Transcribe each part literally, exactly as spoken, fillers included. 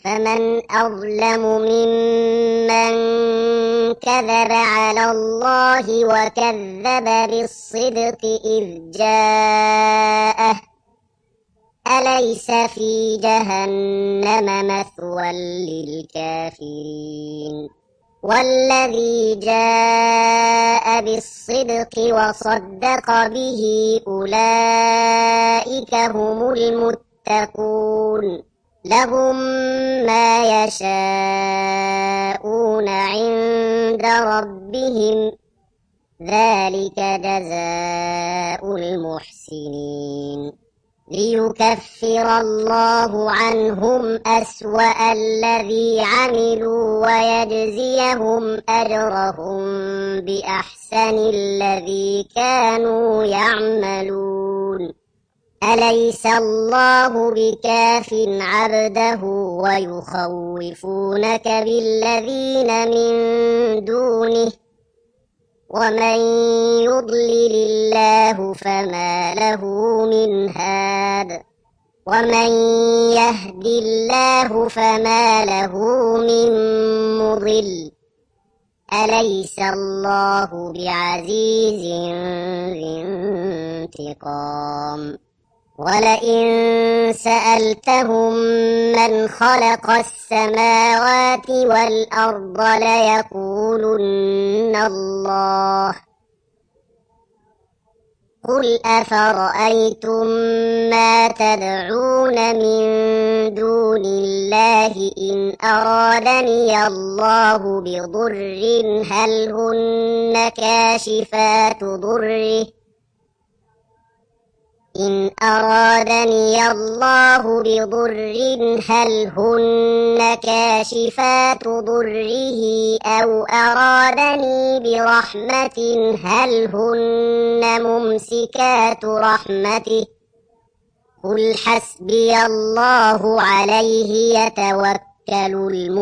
فمن أظلم ممن كذب على الله وكذب بالصدق إذ جاءه أليس في جهنم مثوى للكافرين والذي جاء بالصدق وصدق به أولئك هم المتقون لهم ما يشاءون عند ربهم ذلك جزاء المحسنين ليكفر الله عنهم أسوأ الذي عملوا ويجزيهم أجرهم بأحسن الذي كانوا يعملون أليس الله بكاف عبده ويخوفونك بالذين من دونه ومن يضلل الله فما له من هاد ومن يهد الله فما له من مضل أليس الله بعزيز ذي انتقام ولئن سألتهم من خلق السماوات والأرض ليقولن الله قل أفرأيتم ما تدعون من دون الله إن أرادني الله بضر هل هن كاشفات ضره إن أرادني الله بضر هل هن كاشفات ضره أو أرادني برحمة هل هن ممسكات رحمته قل حسبي الله عليه يتوكل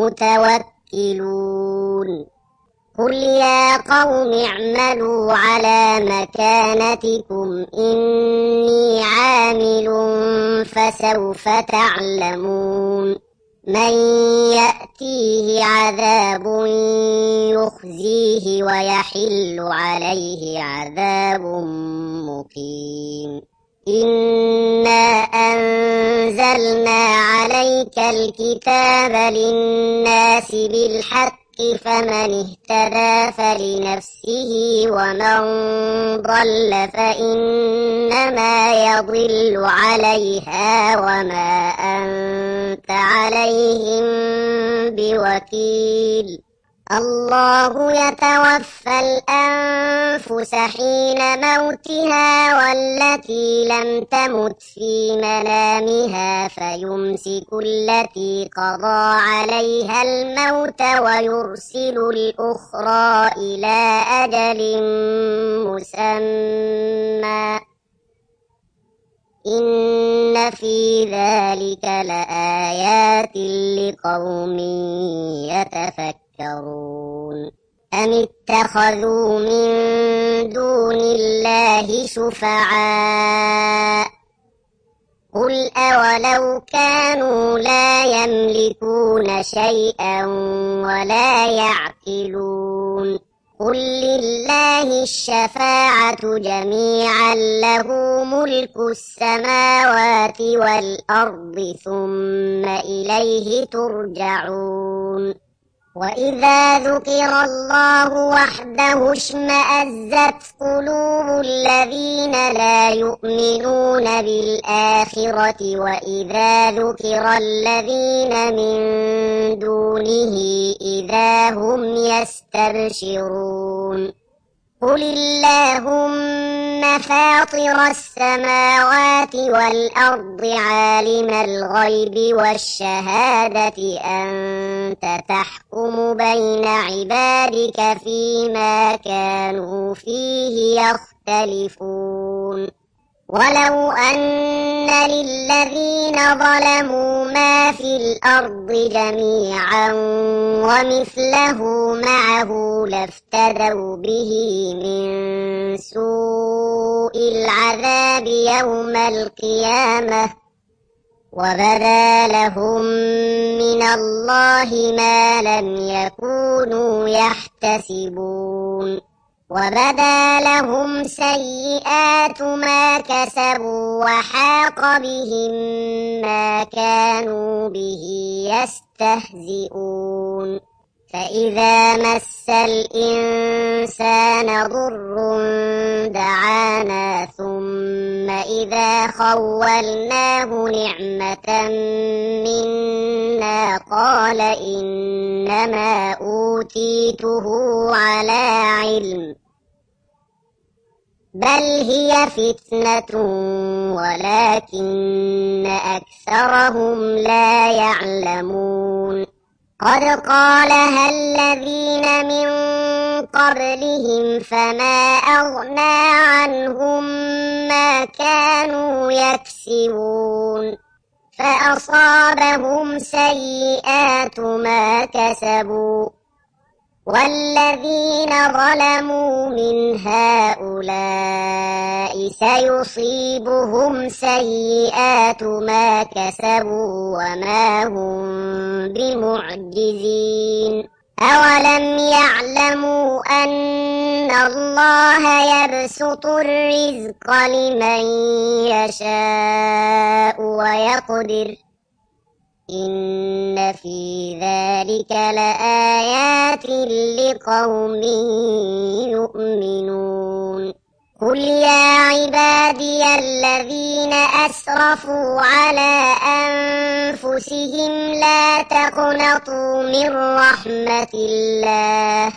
المتوكلون قل يا قوم اعملوا على مكانتكم إني عامل فسوف تعلمون من يأتيه عذاب يخزيه ويحل عليه عذاب مقيم إنا أنزلنا عليك الكتاب للناس بالحق فمن اهتدى فلنفسه ومن ضل فإنما يضل عليها وما أنت عليهم بوكيل الله يتوفى الأنفس حين موتها والتي لم تمت في منامها فيمسك التي قضى عليها الموت ويرسل الأخرى إلى أجل مسمى إن في ذلك لآيات لقوم يتفكرون أم اتخذوا من دون الله شفعاء قل أولو كانوا لا يملكون شيئا ولا يعقلون قل لله الشفاعة جميعا له ملك السماوات والأرض ثم إليه ترجعون وإذا ذكر الله وحده اشمأزت قلوب الذين لا يؤمنون بالآخرة وإذا ذكر الذين من دونه إذا هم يستبشرون قل اللهم فاطر السماوات والأرض عالم الغيب والشهادة أنت تحكم بين عبادك فيما كانوا فيه يختلفون ولو أن للذين ظلموا ما في الأرض جميعا ومثله معه لافتدوا به من سوء العذاب يوم القيامة وبدا لهم من الله ما لم يكونوا يحتسبون وبدا لهم سيئات ما كسبوا وحاق بهم ما كانوا به يستهزئون فإذا مس الإنسان ضر دعانا ثم إذا خولناه نعمة منا قال إنما أوتيته على علم بل هي فتنة ولكن أكثرهم لا يعلمون قد قالها الذين من قبلهم فما أغنى عنهم ما كانوا يكسبون فأصابهم سيئات ما كسبوا والذين ظلموا من هؤلاء سيصيبهم سيئات ما كسبوا وما هم بمعجزين أولم يعلموا أن الله يبسط الرزق لمن يشاء ويقدر إن في ذلك لآيات لقوم يؤمنون قل يا عبادي الذين أسرفوا على أنفسهم لا تقنطوا من رحمة الله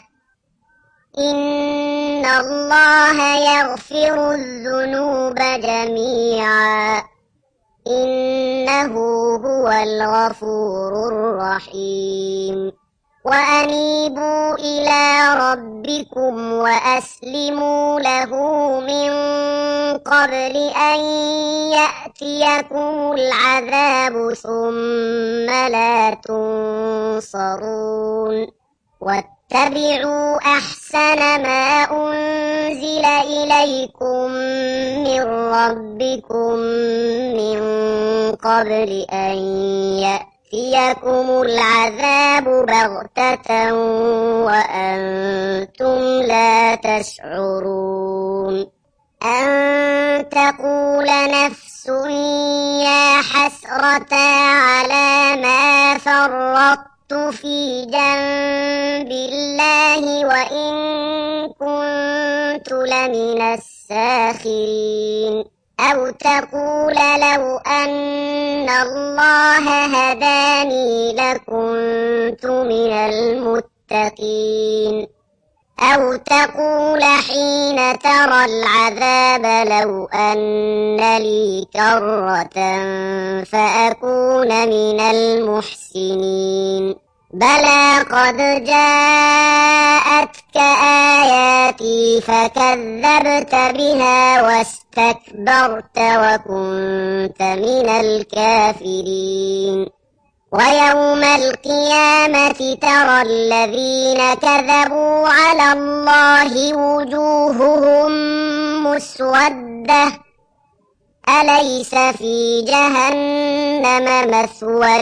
إن الله يغفر الذنوب جميعا إنه هو الغفور الرحيم وأنيبوا إلى ربكم وأسلموا له من قبل أن يأتيكم العذاب ثم لا تنصرون واتبعوا أحسن ما أنزل إليكم من ربكم من قبل أن يأتيكم العذاب بغتة وأنتم لا تشعرون أن تقول نفس يا حسرة على ما فرطت في جنب الله وإن كنت لمن الساخرين أو تقول لو أن الله هداني لكنت من المتقين أو تقول حين ترى العذاب لو أن لي كرة فأكون من المحسنين بلى قد جاءتك آياتي فكذبت بها واستكبرت وكنت من الكافرين ويوم القيامة ترى الذين كذبوا على الله وجوههم مسودة أليس في جهنم مثوى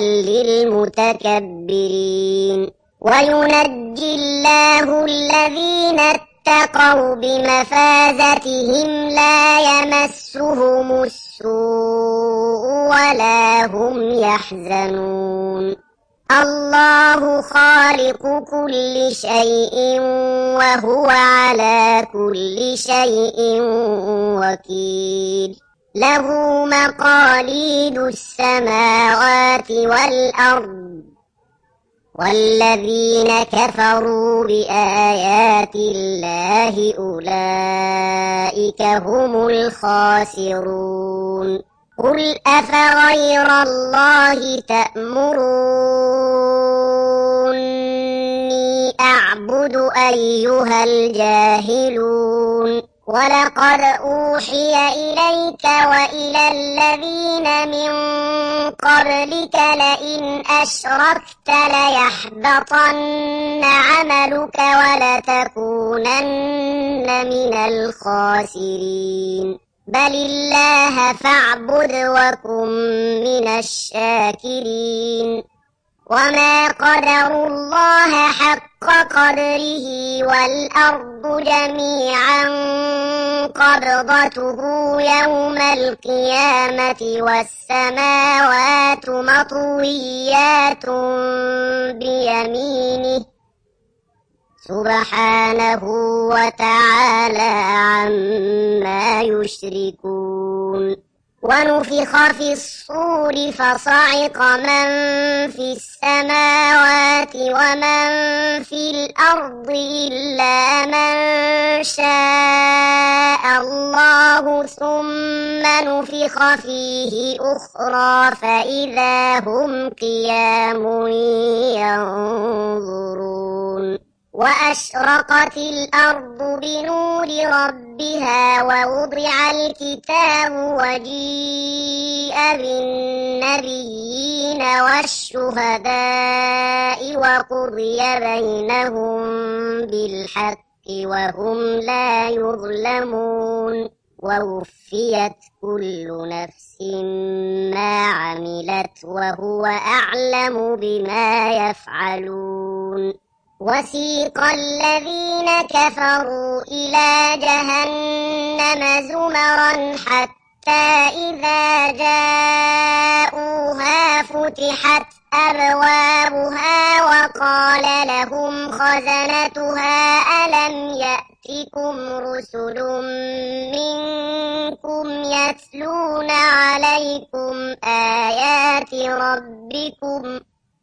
للمتكبرين وينجي الله الذين اتقوا بمفازتهم لا يمسهم السوء ولا هم يحزنون الله خالق كل شيء وهو على كل شيء وكيل له مقاليد السماوات والأرض والذين كفروا بآيات الله أولئك هم الخاسرون قل أفغير الله تأمروني أعبد أيها الجاهلون ولقد أوحي إليك وإلى الذين من قبلك لئن أشركت ليحبطن عملك ولتكونن من الخاسرين بل الله فاعبد وكن من الشاكرين وما قدروا الله حق قدره والأرض جميعا قبضته يوم القيامة والسماوات مطويات بيمينه سبحانه وتعالى عما يشركون ونفخ في الصور فصعق من في السماوات ومن في الأرض إلا من شاء الله ثم نفخ فيه أخرى فإذا هم قيام ينظرون وأشرقت الأرض بنور ربها ووضع الكتاب وجيء بالنبيين والشهداء وقضي بينهم بالحق وهم لا يظلمون ووفيت كل نفس ما عملت وهو أعلم بما يفعلون وسيق الذين كفروا إلى جهنم زمرا حتى إذا جاءوها فتحت أبوابها وقال لهم خزنتها ألم يأتكم رسل منكم يتلون عليكم آيات ربكم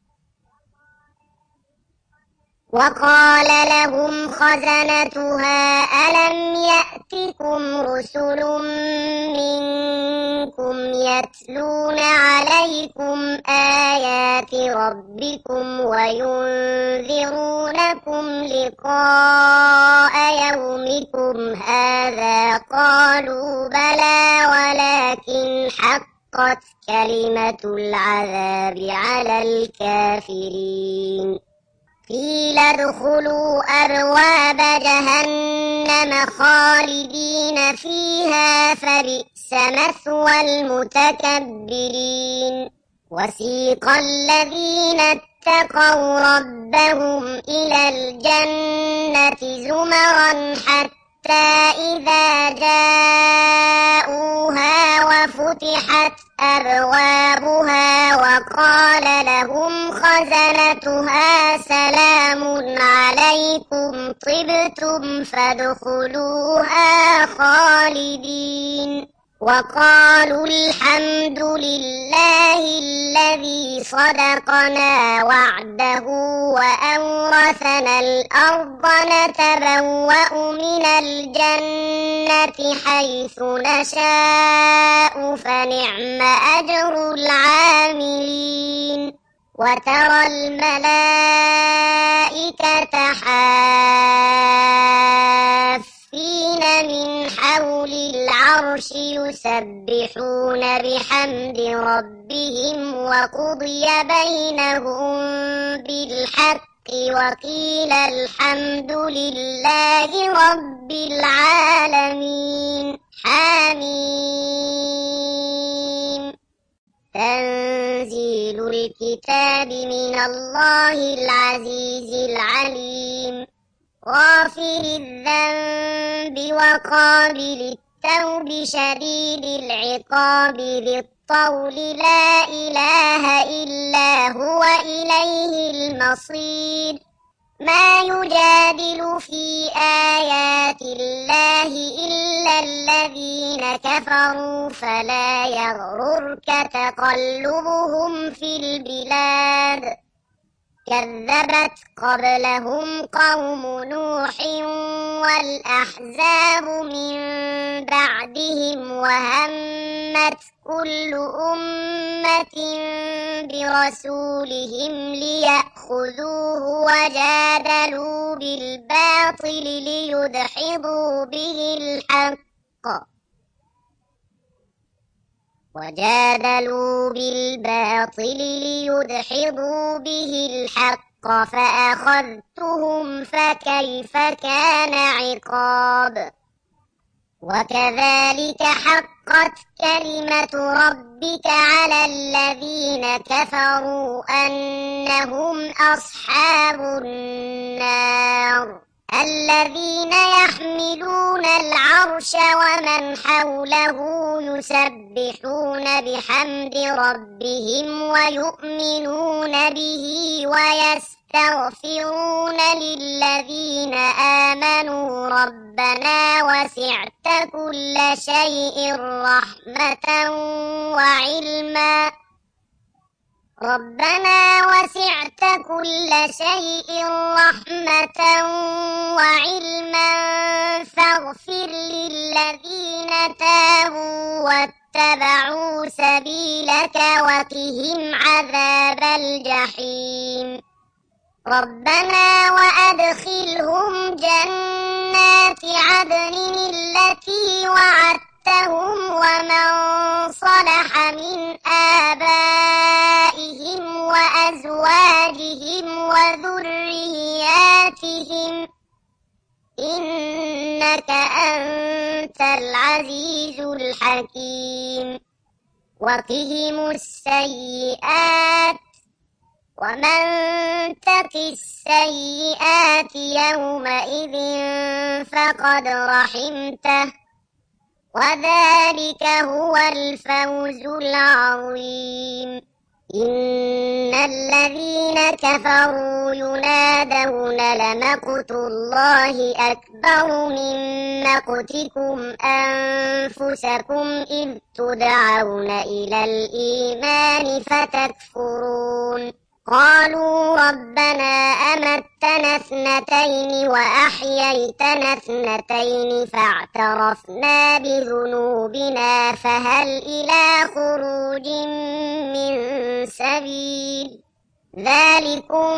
وقال لهم خزنتها ألم يأتكم رسل منكم يتلون عليكم آيات ربكم وينذرونكم لقاء يومكم هذا قالوا بلى ولكن حقت كلمة العذاب على الكافرين قيل ادخلوا أبواب جهنم خالدين فيها فبئس مثوى المتكبرين وسيق الذين اتقوا ربهم إلى الجنة زمرا حتى إذا جاءوها وفتحت أبوابها وقال لهم خزنتها سلام عليكم طبتم فادخلوها خالدين وقالوا الحمد لله الذي صدقنا وعده وأورثنا الأرض نتبوأ من الجنة حيث نشاء فنعم أجر العاملين وترى الملائكة حافين من حول العرش يسبحون بحمد ربهم وقضي بينهم بالحق وقيل الحمد لله رب العالمين حميم تنزيل الكتاب من الله العزيز العليم غافر الذنب وقابل التوب شديد العقاب ذي الطول لا إله إلا هو إليه المصير ما يجادل في آيات الله إلا الذين كفروا فلا يغررك تقلبهم في البلاد كذبت قبلهم قوم نوح والأحزاب من بعدهم وهمت كل أمة برسولهم ليأخذوه وجادلوا بالباطل ليدحضوا به الحق وجادلوا بالباطل ليدحضوا به الحق فأخذتهم فكيف كان عقاب وكذلك حقت كلمة ربك على الذين كفروا أنهم أصحاب النار. الذين يحملون العرش ومن حوله يسبحون بحمد ربهم ويؤمنون به ويستغفرون للذين آمنوا ربنا وسعت كل شيء رحمة وعلما ربنا وسعت كل شيء رحمة وعلما فاغفر للذين تابوا واتبعوا سبيلك وقهم عذاب الجحيم. ربنا وأدخلهم جنات عدن التي وعدتهم ومن صلح من آبائهم وأزواجهم وذرياتهم إنك أنت العزيز الحكيم. وقهم السيئات ومن تق السيئات يومئذ فقد رحمته وذلك هو الفوز العظيم. إن الذين كفروا ينادون لمقت الله أكبر من مقتكم أنفسكم إذ تدعون إلى الإيمان فتكفرون. قالوا ربنا أمتنا اثنتين وأحييتنا اثنتين فاعترفنا بذنوبنا فهل إلى خروج من سبيل. ذلكم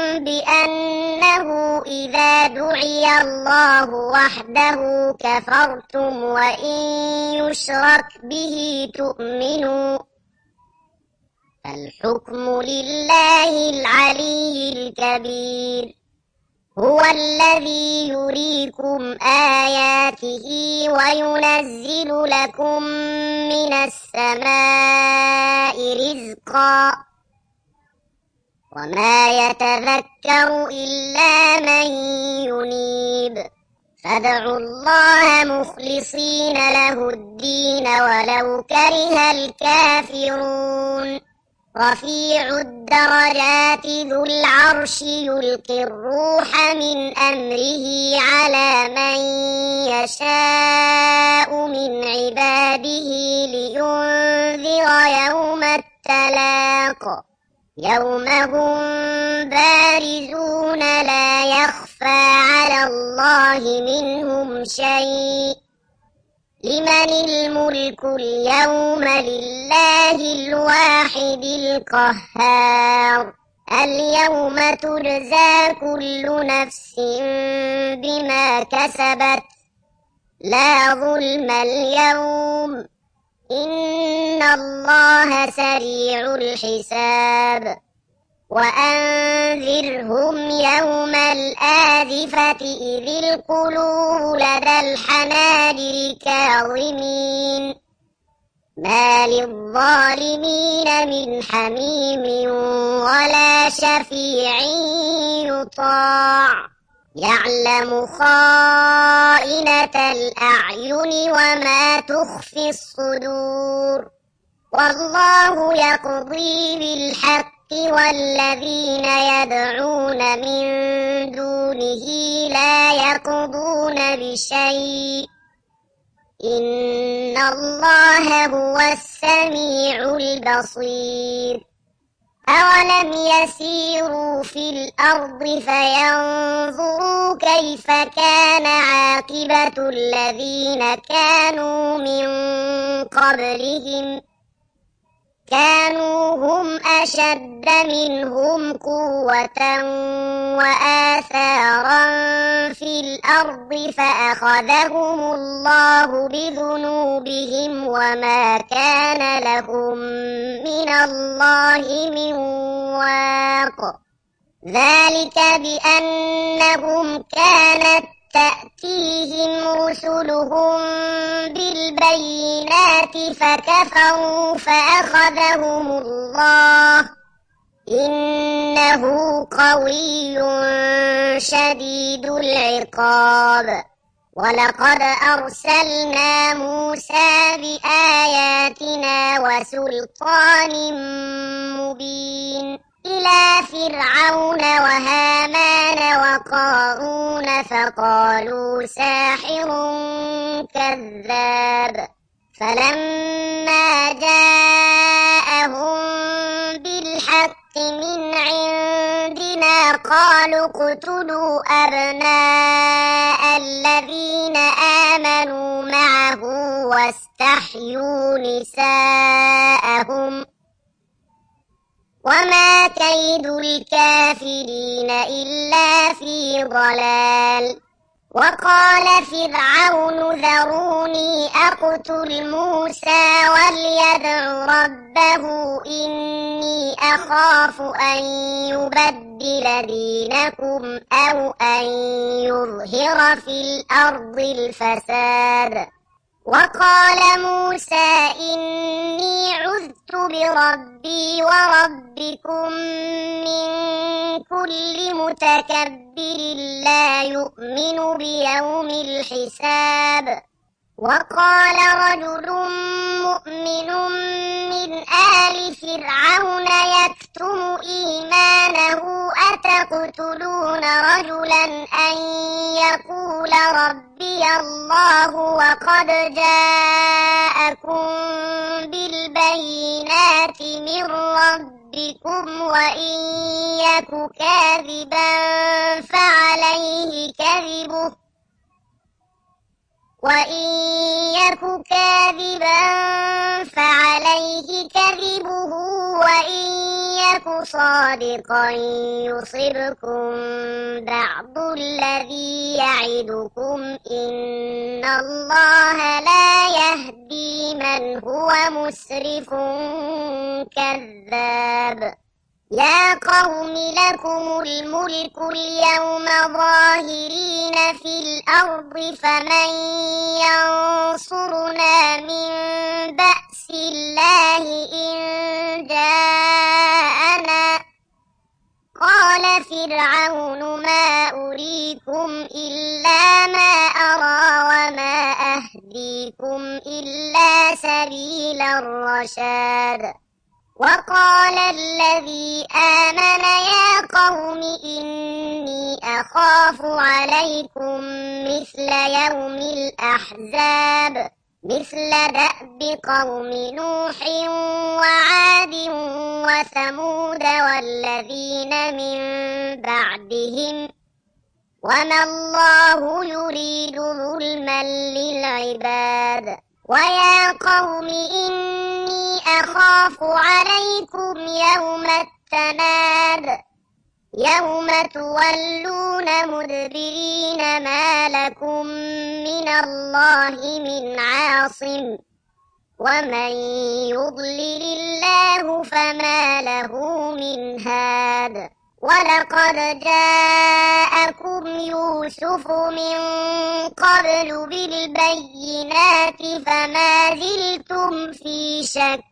بأنه إذا دعي الله وحده كفرتم وإن يشرك به تؤمنوا فالحكم لله العلي الكبير. هو الذي يريكم آياته وينزل لكم من السماء رزقا وما يتذكر إلا من ينيب. فادعوا الله مخلصين له الدين ولو كره الكافرون. رفيع الدرجات ذو العرش يلقي الروح من أمره على من يشاء من عباده لينذر يوم التلاق يوم هم بارزون لا يخفى على الله منهم شيء. لمن الملك اليوم لله الواحد القهار. اليوم تجزى كل نفس بما كسبت لا ظلم اليوم إن الله سريع الحساب. وأنذرهم يوم الآزفة إذ القلوب لدى الحناجر كاظمين ما للظالمين من حميم ولا شفيع يطاع يعلم خائنة الأعين وما تخفي الصدور. والله يقضي بالحق والذين يدعون من دونه لا يقضون بشيء إن الله هو السميع البصير. أولم يسيروا في الأرض فينظروا كيف كان عاقبة الذين كانوا من قبلهم كانوا هم أشد منهم قوة وآثارا في الأرض فأخذهم الله بذنوبهم وما كان لهم من الله من واق. ذلك بأنهم كانت تأتيهم رسلهم بالبينات فكفروا فأخذهم الله إنه قوي شديد العقاب. ولقد أرسلنا موسى بآياتنا وسلطان مبين إلى فرعون وهامان وقارون فقالوا ساحر كذاب. فلما جاءهم بالحق من عندنا قالوا اقتلوا أبناء الذين آمنوا معه واستحيوا نساءهم وما كيد الكافرين إلا في ضلال. وقال فرعون ذروني أقتل موسى وليدع ربه إني أخاف أن يبدل دينكم أو أن يظهر في الأرض الفساد. وقال موسى إني عذت بربي وربكم من كل متكبر لا يؤمن بيوم الحساب. وقال رجل مؤمن من آل فرعون يكتم إيمانه أتقتلون رجلا أن يقول ربي الله وقد جاءكم بالبينات من ربكم وإن يك كاذبا فعليه كذبه وإن يك كاذبا فعليه كذبه وإن يك صادقا يصبكم بعض الذي يعدكم إن الله لا يهدي من هو مسرف كذاب. يا قوم لكم الملك اليوم ظاهرين في الأرض فمن ينصرنا من بأس الله إن جاءنا. قال فرعون ما أريكم إلا ما أرى وما أهديكم إلا سبيل الرشاد. وقال الذي آمن يا قوم إني أخاف عليكم مثل يوم الأحزاب مثل دأب قوم نوح وعاد وثمود والذين من بعدهم وما الله يريد ظلما للعباد. ويا قوم إني أخاف عليكم يوم التناد يوم تولون مدبرين ما لكم من الله من عاصم ومن يضلل الله فما له من هاد. ولقد جاءكم يوسف من قبل بالبينات فما زلتم في شك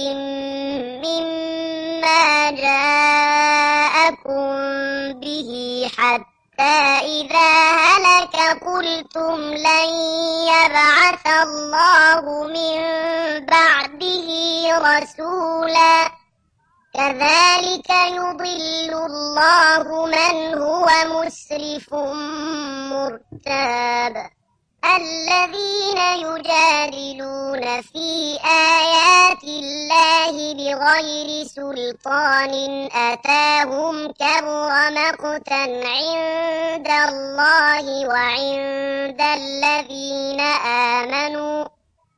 مما جاءكم به حتى إذا هلك قلتم لن يبعث الله من بعده رسولا كذلك يضل الله من هو مسرف مرتاب. الذين يجادلون في آيات الله بغير سلطان أتاهم كبر مقتا عند الله وعند الذين آمنوا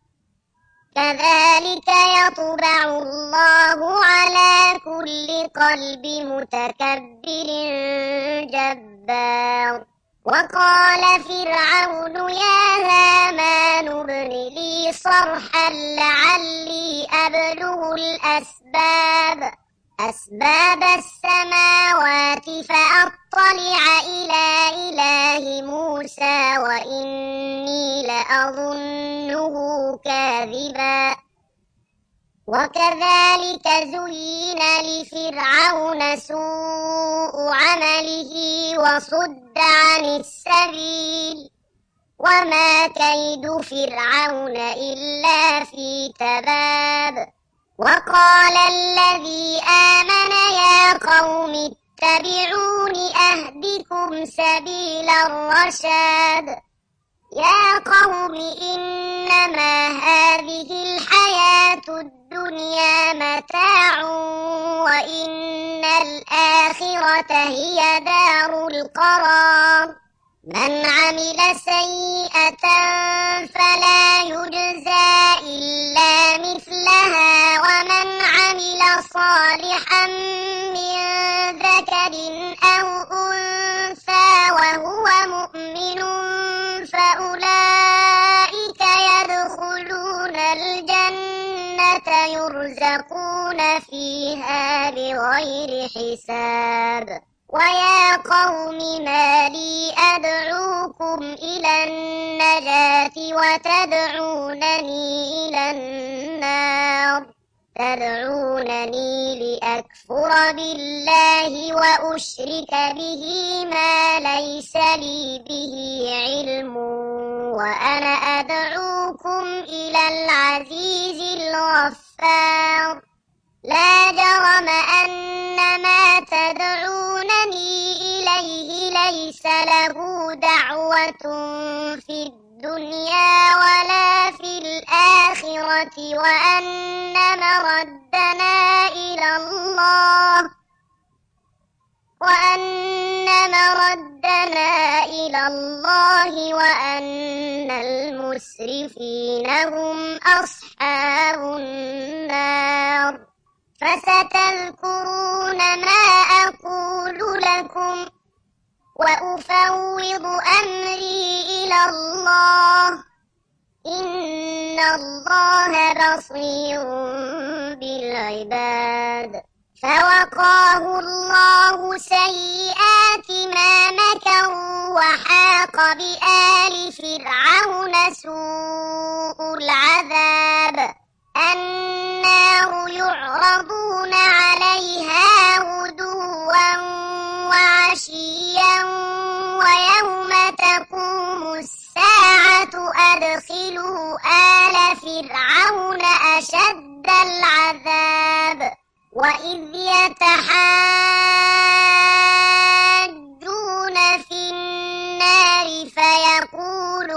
كذلك يطبع الله على كل قلب متكبر جبار. وقال فرعون يا هامان ابن لي صرحا لعلي أبلغ الأسباب أسباب السماوات فأطلع إلى إله موسى وإني لأظنه كاذبا. وكذلك زين لفرعون سوء عمله وصد عن السبيل وما كيد فرعون إلا في تباب. وقال الذي آمن يا قوم اتبعون أهدكم سبيل الرشاد. يا قوم إنما هذه الحياة الدنيا متاع وإن الآخرة هي دار القرار. من عمل سيئة فلا يجزى إلا مثلها ومن عمل صالحا من ذكر أو أنثى وهو مؤمن فأولئك يدخلون الجنة يرزقون فيها بغير حساب. ويا قوم ما لي أدعوكم إلى النجاة وتدعونني إلى النار. تدعونني لأكفر بالله وأشرك به ما ليس لي به علم وأنا أدعوكم إلى العزيز الغفار. لا جرم أن ما تدعونني إليه ليس له دعوة في الدنيا ولا في الآخرة وأن مردنا إلى الله وأن مردنا إلى الله وأن المسرفين هم أصحاب النار. فستذكرون ما أقول لكم وأفوض أمري إلى الله إن الله بصير بالعباد. فوقاه الله سيئات ما مكروا وحاق بآل فرعون سوء العذاب. النار يعرضون عليها غدوا وعشيا ويوم تقوم الساعة أدخلوا آل فرعون أشد العذاب. وإذ يتحاجون في النار فيقول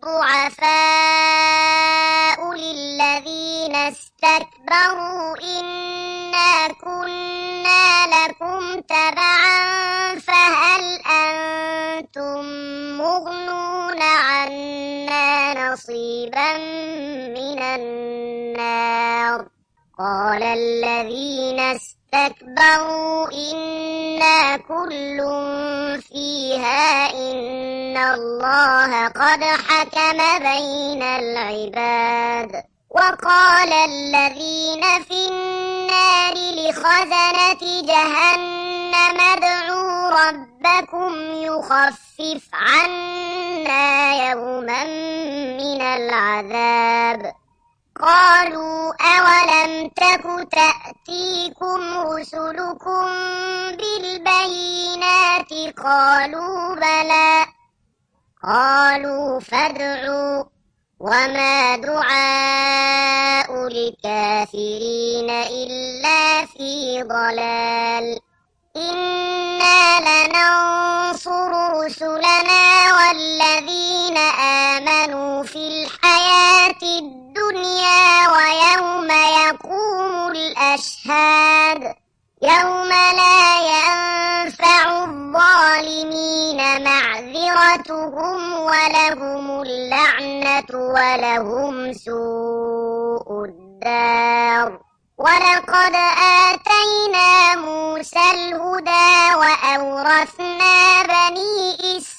الضعفاء للذين استكبروا إنا كنا لكم تبعا فهل أنتم مغنون عنا نصيبا من النار. قال الذين استكبروا إنا كل فيها إن الله قد حكم بين العباد. وقال الذين في النار لخزنة جهنم ادعوا ربكم يخفف عنا يوما من العذاب. قالوا أولم تك تأتيكم رسلكم بالبينات قالوا بلى. قالوا فادعوا وما دعاء الكافرين إلا في ضلال. إنا لننصر رسلنا والذين آمنوا في الحياة الدنيا ويوم يقوم الأشهاد. يوم لا ينفع الظالمين معذرتهم ولهم اللعنة ولهم سوء الدار. ولقد آتينا موسى الهدى وأورثنا بني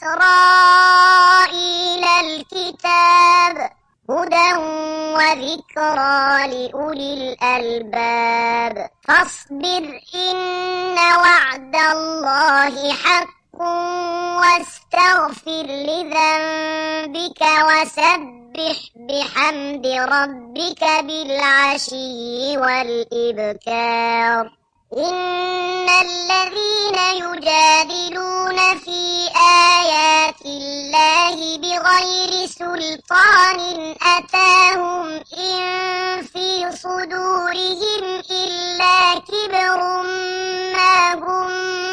إسرائيل الكتاب هدى وذكرى لأولي الألباب. فاصبر إن وعد الله حق واستغفر لذنبك وسبح بحمد ربك بالعشي والإبكار إن الذين يجادلون في آيات الله بغير سلطان أتاهم إن في صدورهم إلا كبر ما هم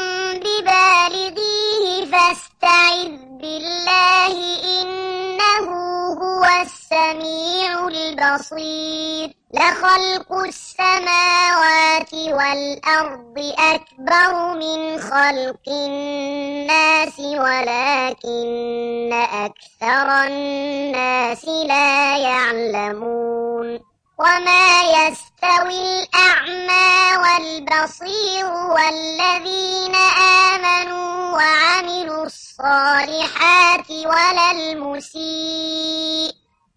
ببالغيه فاستعذ بالله إنه هو السميع البصير لخلق السماوات والأرض أكبر من خلق الناس ولكن أكثر الناس لا يعلمون وما يستوي الأعمى والبصير والذين آمنوا وعملوا الصالحات ولا المسيء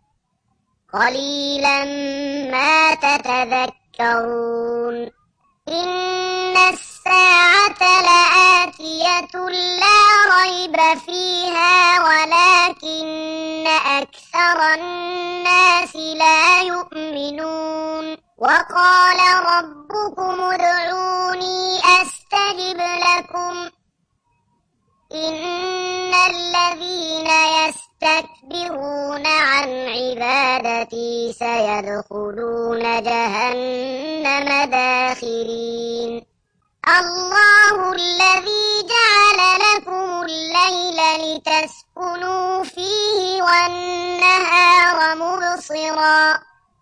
قليلا ما تتذكرون إن الساعة لآتية لا ريب فيها ولكن أكثر الناس لا يؤمنون وقال ربكم ادعوني أستجب لكم إن الذين يستكبرون عن عبادتي سيدخلون جهنم داخرين الله الذي جعل لكم الليل لتسكنوا فيه والنهار مبصرا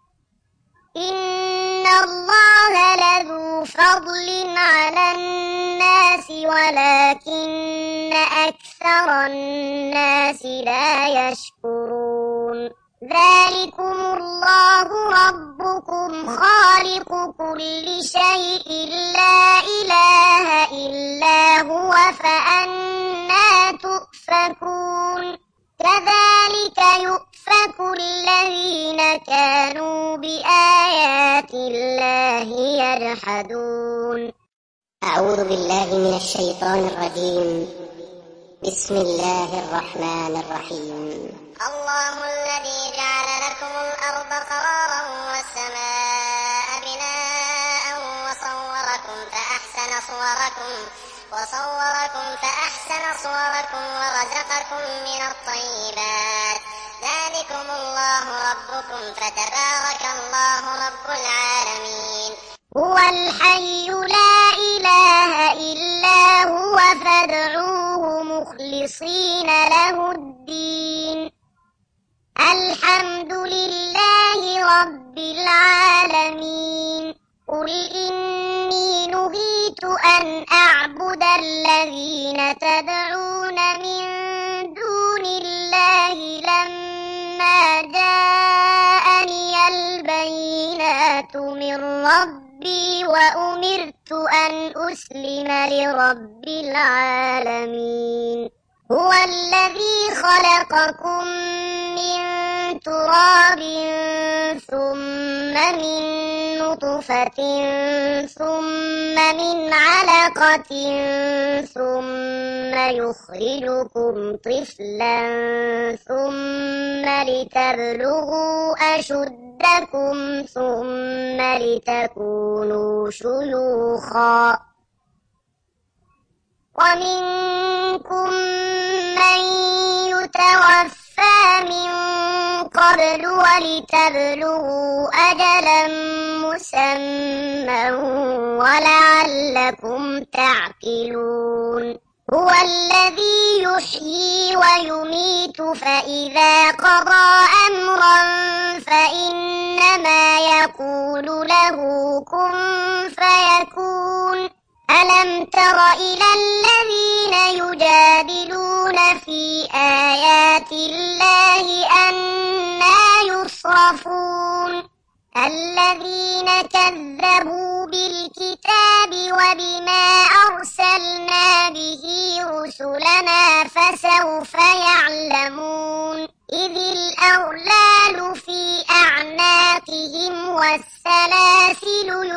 إن الله لذو فضل على الناس ولكن أكثر الناس لا يشكرون ذلكم الله ربكم خالق كل شيء لا إله إلا هو فأنى تؤفكون كذلك يؤفك الذين كانوا بآيات الله يجحدون أعوذ بالله من الشيطان الرجيم بسم الله الرحمن الرحيم الله الذي جعل لكم الأرض قرارا والسماء بناء وصوركم فأحسن صوركم وصوركم فأحسن صوركم ورزقكم من الطيبات ذلكم الله ربكم فتبارك الله رب العالمين هو الحي لا إله إلا هو فادعوه مخلصين له الدين الحمد لله رب العالمين قل إني نهيت أن أعبد الذين تدعون من دون الله لما جاءني البينات من ربي وأمرت أن أسلم لرب العالمين هو الذي خلقكم من تراب ثم من نطفة ثم من علقة ثم يخرجكم طفلا ثم لتبلغوا أشدكم ثم لتكونوا شيوخا ومنكم من يتوفى من قبل ولتبلغوا أجلا مسمى ولعلكم تعقلون هو الذي يحيي ويميت فإذا قضى أمرا فإنما يقول له كن فيكون ألم تر إلى الذين يجادلون في آيات الله أنى يصرفون الذين كذبوا بالكتاب وبما أرسلنا به رسلنا فسوف يعلمون إذ الأغلال في أعناقهم والسلاسل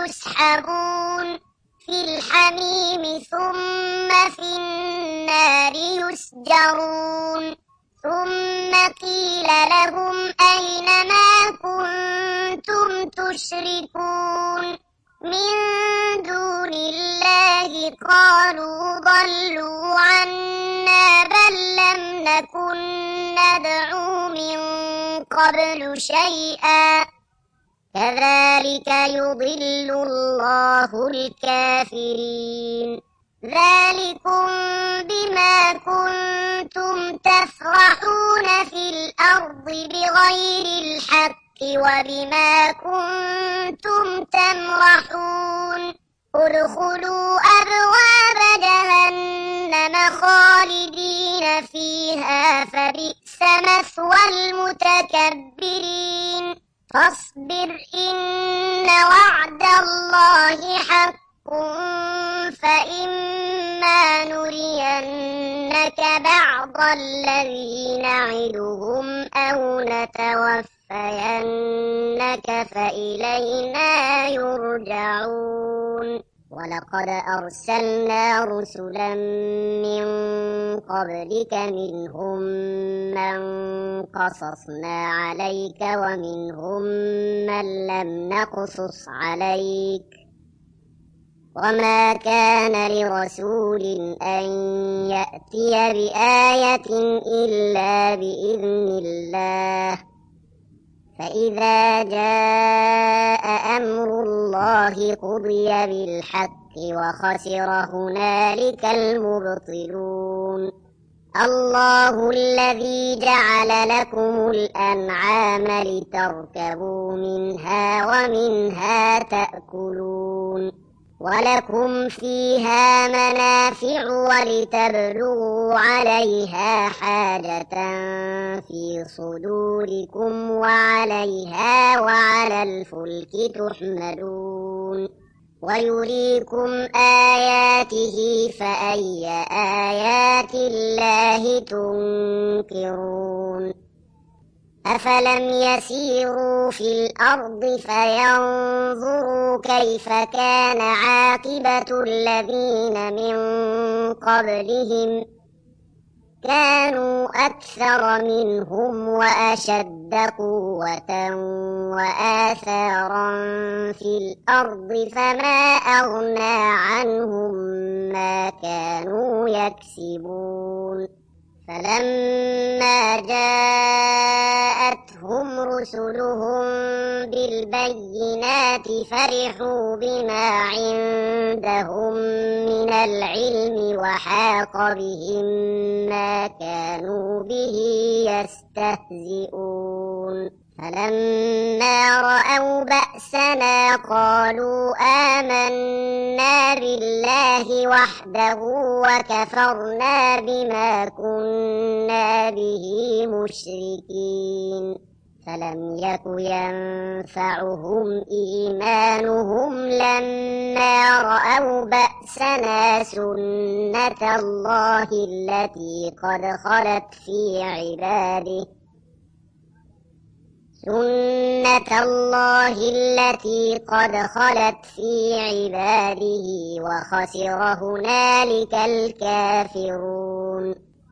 يسحبون في الحميم ثم في النار يسجرون يسجرون ثم قيل لهم أين ما كنتم تشركون من دون الله قالوا ضلوا عنا بل لم نكن ندعو من قبل شيئا كذلك يضل الله الكافرين ذلكم بما كنتم تفرحون في الأرض بغير الحق وبما كنتم تمرحون ادخلوا أبواب جهنم خالدين فيها فبئس مثوى المتكبرين فاصبر إن وعد الله حق فإما نرينك بعض الذي نعدهم أو نتوفينك فإلينا يرجعون ولقد أرسلنا رسلا من قبلك منهم من قصصنا عليك ومنهم من لم نقصص عليك وما كان لرسول أن يأتي بآية إلا بإذن الله فإذا جاء أمر الله قضي بالحق وخسر هنالك المبطلون الله الذي جعل لكم الأنعام لتركبوا منها ومنها تأكلون ولكم فيها منافع ولتبلغوا عليها حاجة في صدوركم وعليها وعلى الفلك تحملون ويريكم آياته فأي آيات الله تنكرون أفلم يسيروا في الأرض فينظروا كيف كان عاقبة الذين من قبلهم كانوا أكثر منهم وأشد قوة وآثارا في الأرض فما أغنى عنهم ما كانوا يكسبون فلما جاءتهم رسلهم بالبينات فرحوا بما عندهم من العلم وحاق بهم ما كانوا به يستهزئون فلما رأوا بأسنا قالوا آمنا بالله وحده وكفرنا بما كنا به مشركين فلم يك ينفعهم إيمانهم لما رأوا بأسنا سنة الله التي قد خلت في عباده سنة الله التي قد خلت في عباده وخسر هنالك الكافرون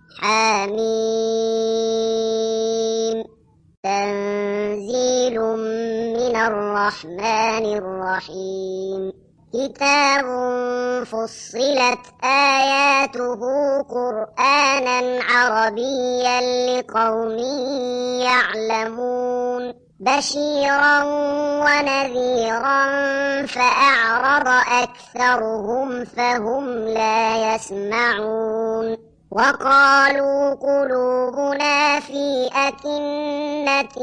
حميم تنزيل من الرحمن الرحيم كتاب فصلت آياته قرآنا عربيا لقوم يعلمون بشيرا ونذيرا فأعرض أكثرهم فهم لا يسمعون وقالوا قلوبنا في أكنة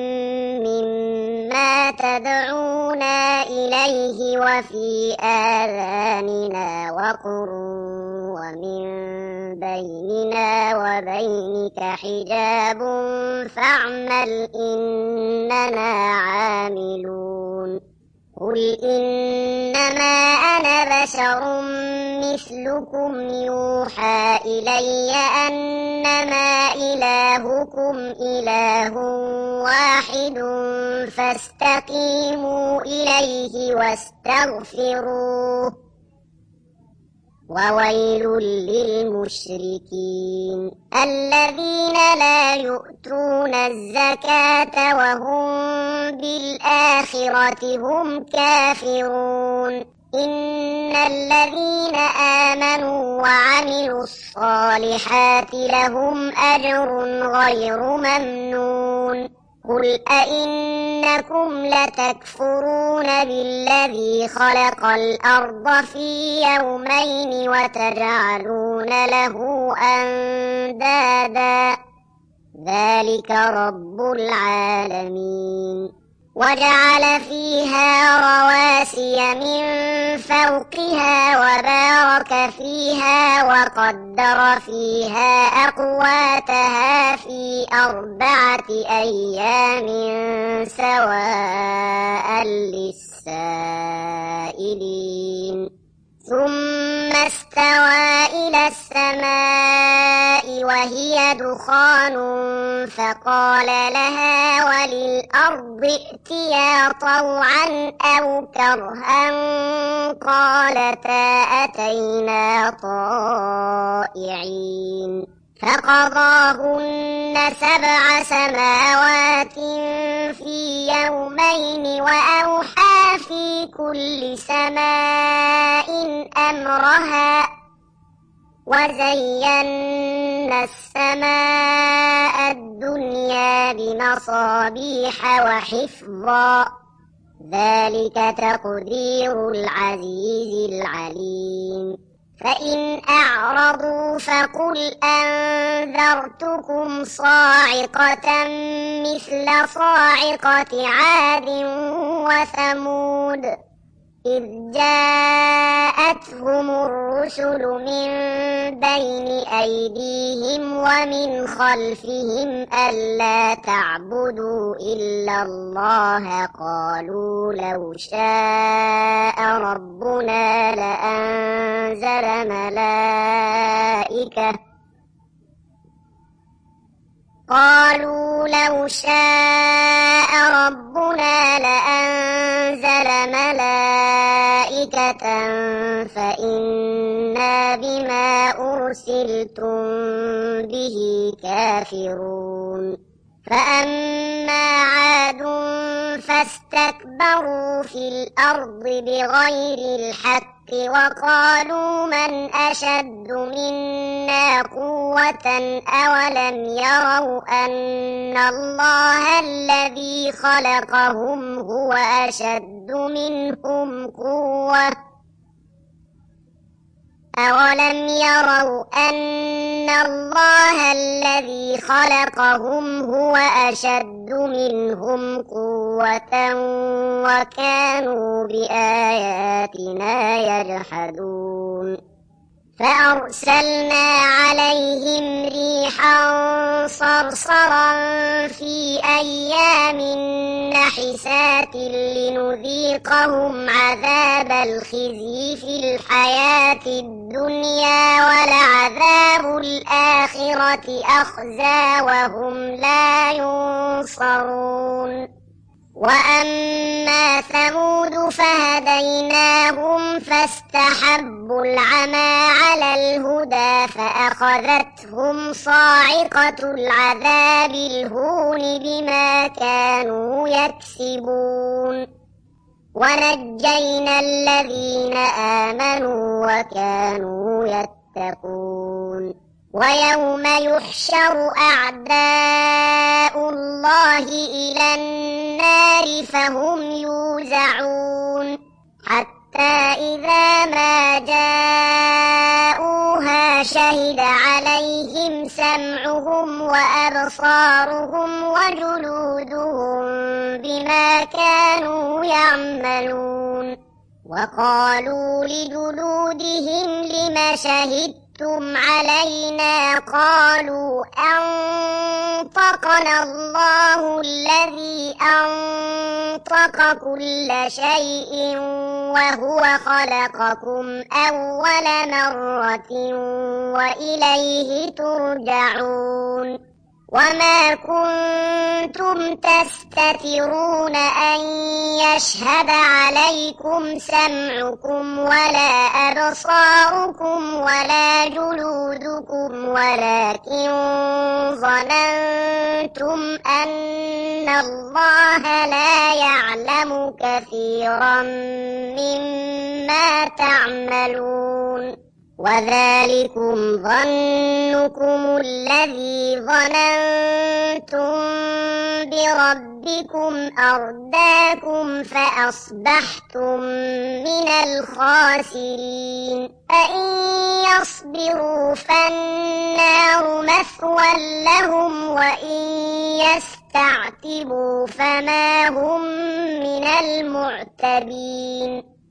مما تدعونا إليه وفي آذاننا وقر ومن بيننا وبينك حجاب فاعمل إننا عاملون قل إنما أنا بشر مثلكم يوحى إلي أنما إلهكم إله واحد فاستقيموا إليه واستغفروه وويل للمشركين الذين لا يؤتون الزكاة وهم بالآخرة هم كافرون إن الذين آمنوا وعملوا الصالحات لهم أجر غير ممنون قل أئنكم لتكفرون بالذي خلق الأرض في يومين وتجعلون له أندادا ذلك رب العالمين وجعل فيها رواسي من فوقها وبارك فيها وقدر فيها أقواتها في أربعة أيام سواء للسائلين ثم استوى إلى السماء وهي دخان فقال لها وللأرض ائتيا طوعا أو كرها قالتا أتينا طائعين فقضاهن سبع سماوات في يومين وأوحى في كل سماء أمرها وزينا السماء الدنيا بمصابيح وحفظا ذلك تقدير العزيز العليم فإن أعرضوا فقل أنذرتكم صاعقة مثل صاعقة عاد وثمود إذ جاءتهم الرسل من بين أيديهم ومن خلفهم ألا تعبدوا إلا الله قالوا لو شاء ربنا لأنزل ملائكة قالوا لو شاء ربنا لأنزل ملائكة فإنا بما أرسلتم به كافرون فأما عاد فاستكبروا في الأرض بغير الحق وقالوا من أشد منا قوة أولم يروا أن الله الذي خلقهم هو أشد منهم قوة أولم يروا أن الله الذي خلقهم هو أشد منهم قوة وكانوا بآياتنا يجحدون فأرسلنا عليهم ريحا صرصرا في أيام نحسات لنذيقهم عذاب الخزي في الحياة الدنيا ولعذاب الآخرة أخزى وهم لا ينصرون وأما ثمود فهديناهم فاستحبوا العمى على الهدى فأخذتهم صاعقة العذاب الهون بما كانوا يكسبون ونجينا الذين آمنوا وكانوا يتقون ويوم يحشر أعداء الله إلى النار فهم يوزعون حتى إذا ما جاءوها شهد عليهم سمعهم وأبصارهم وجلودهم بما كانوا يعملون وقالوا لجلودهم لم شهدتم علينا قالوا أنطقنا الله الذي أنطق كل شيء وهو خلقكم أول مرة وإليه ترجعون وما كنتم تستترون أن يشهد عليكم سمعكم ولا أبصاركم ولا جلودكم ولكن ظننتم أن الله لا يعلم كثيرا مما تعملون وذلكم ظنكم الذي ظننتم بربكم أرداكم فأصبحتم من الخاسرين فإن يصبروا فالنار مثوى لهم وإن يستعتبوا فما هم من المعتبين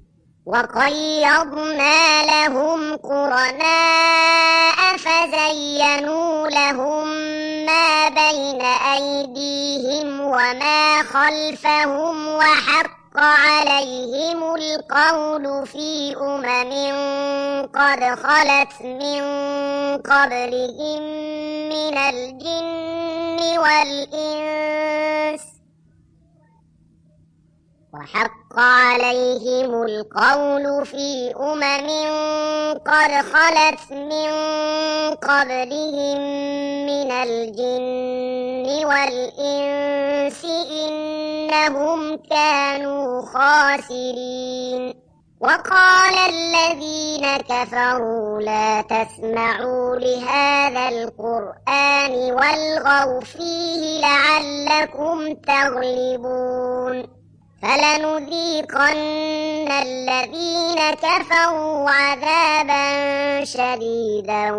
وقيضنا لهم قرناء فزينوا لهم ما بين أيديهم وما خلفهم وحق عليهم القول في أمم قد خلت من قبلهم من الجن والإنس وحق عليهم القول في أمم قد خلت من قبلهم من الجن والإنس إنهم كانوا خاسرين وقال الذين كفروا لا تسمعوا لهذا القرآن والغوا فيه لعلكم تغلبون فلنذيقن الذين كفروا عذابا شديدا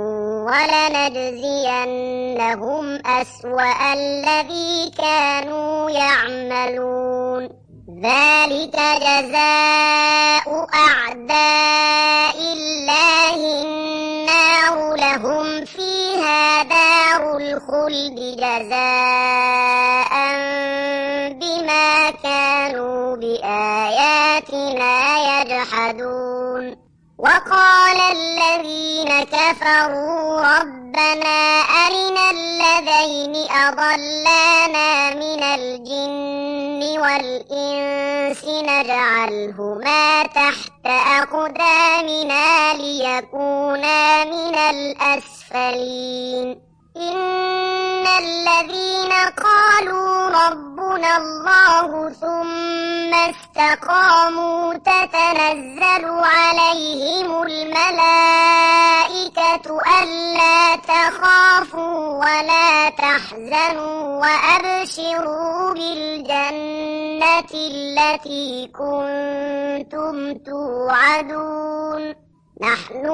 ولنجزينهم أسوأ الذي كانوا يعملون ذلك جزاء أعداء الله النار لهم فيها دار الخلد جزاء بما كانوا بآياتنا يجحدون وقال الذين كفروا ربنا أرنا الذين أضلانا من الجن والإنس نجعلهما تحت أقدامنا ليكونا من الأسفلين إن الذين قالوا ربنا الله ثم استقاموا تتنزل عليهم الملائكة ألا تخافوا ولا تحزنوا وأبشروا بالجنة التي كنتم توعدون نحن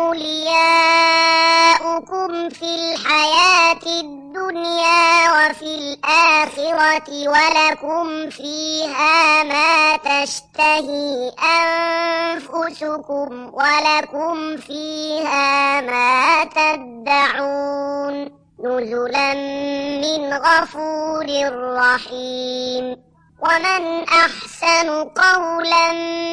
أولياؤكم في الحياة الدنيا وفي الآخرة ولكم فيها ما تشتهي أنفسكم ولكم فيها ما تدعون نزلا من غفور رحيم ومن أحسن قولا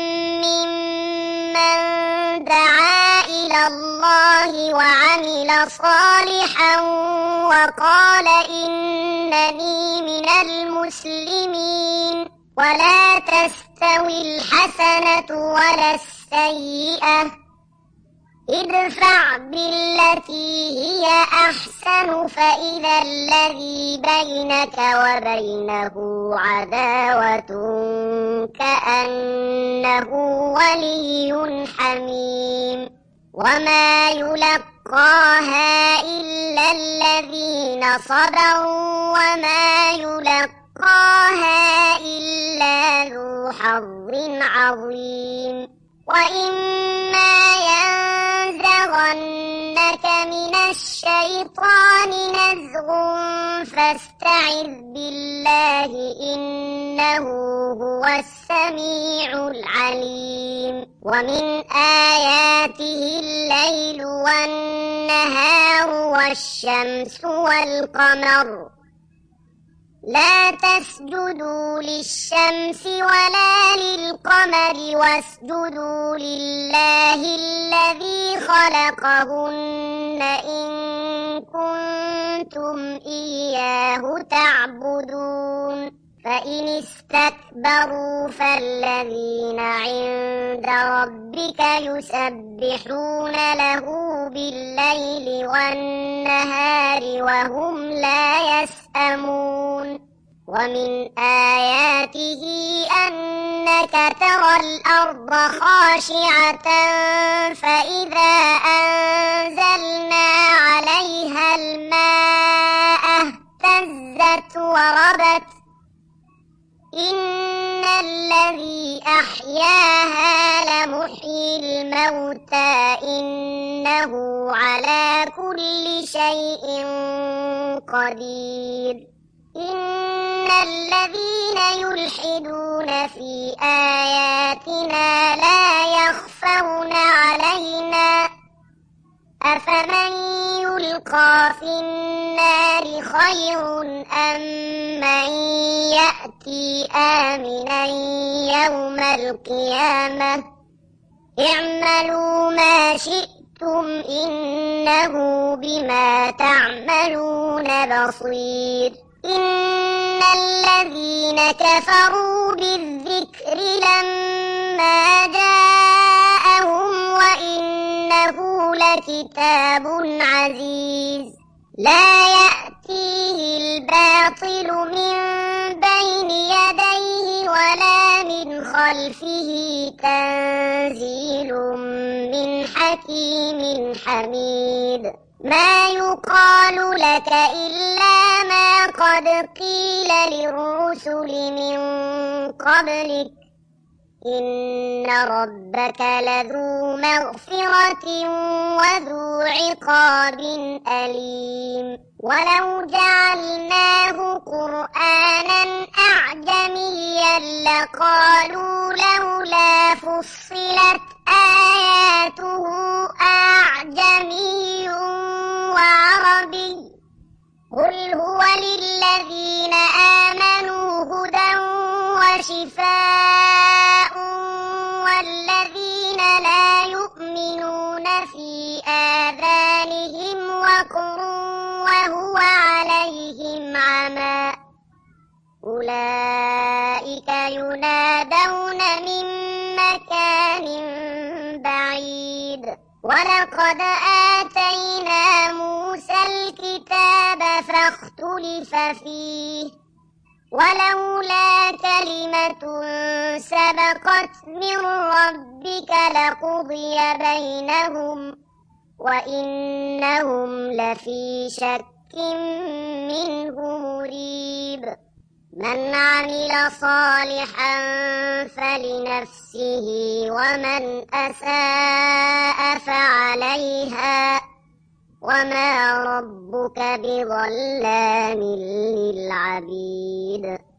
ممن دعا إلى الله وعمل صالحا وقال إنني من المسلمين ولا تستوي الحسنة ولا السيئة ادفع بالتي هي أحسن فإذا الذي بينك وبينه عداوة كأنه ولي حميم وما يلقاها إلا الذين صبروا وما يلقاها إلا ذو حظ عظيم وإما ينزغنك من الشيطان نزغ فاستعذ بالله إنه هو السميع العليم ومن آياته الليل والنهار والشمس والقمر لا تسجدوا للشمس ولا للقمر واسجدوا لله الذي خلقهن إن كنتم أنتم إياه تعبدون فإن استكبروا فالذين عند ربك يسبحون له بالليل والنهار وهم لا يسأمون ومن آياته أنك ترى الأرض خاشعة فإذا أنزلنا عليها الماء اهتزت وربت إن الذي أحياها لمحيي الموتى إنه على كل شيء قدير إن الذين يلحدون في آياتنا لا يخفون علينا أفمن يلقى في النار خير أم من يأتي آمنا يوم القيامة اعملوا ما شئتم إنه بما تعملون بصير إن الذين كفروا بالذكر لما جاءهم وإنه لكتاب عزيز لا يأتيه الباطل من بين يديه ولا من خلفه تنزيل من حكيم حميد ما يقال لك إلا ما قد قيل للرسل من قبلك إن ربك لذو مغفرة وذو عقاب أليم ولو جعلناه قرآنا أعجميا لقالوا لولا فصلت آياته أعجمي وعربي قل هو للذين آمنوا هدى وشفاء والذين لا يؤمنون في آذانهم وقر وهو عليهم عمى أولئك ينادون من مكان بعيد ولقد آتينا موسى الكتاب فاختلف فيه ولولا كلمة سبقت من ربك لقضي بينهم وإنهم لفي شك منه مريب من عمل صالحا فلنفسه ومن أساء فعليها وما ربك بظلام للعبيد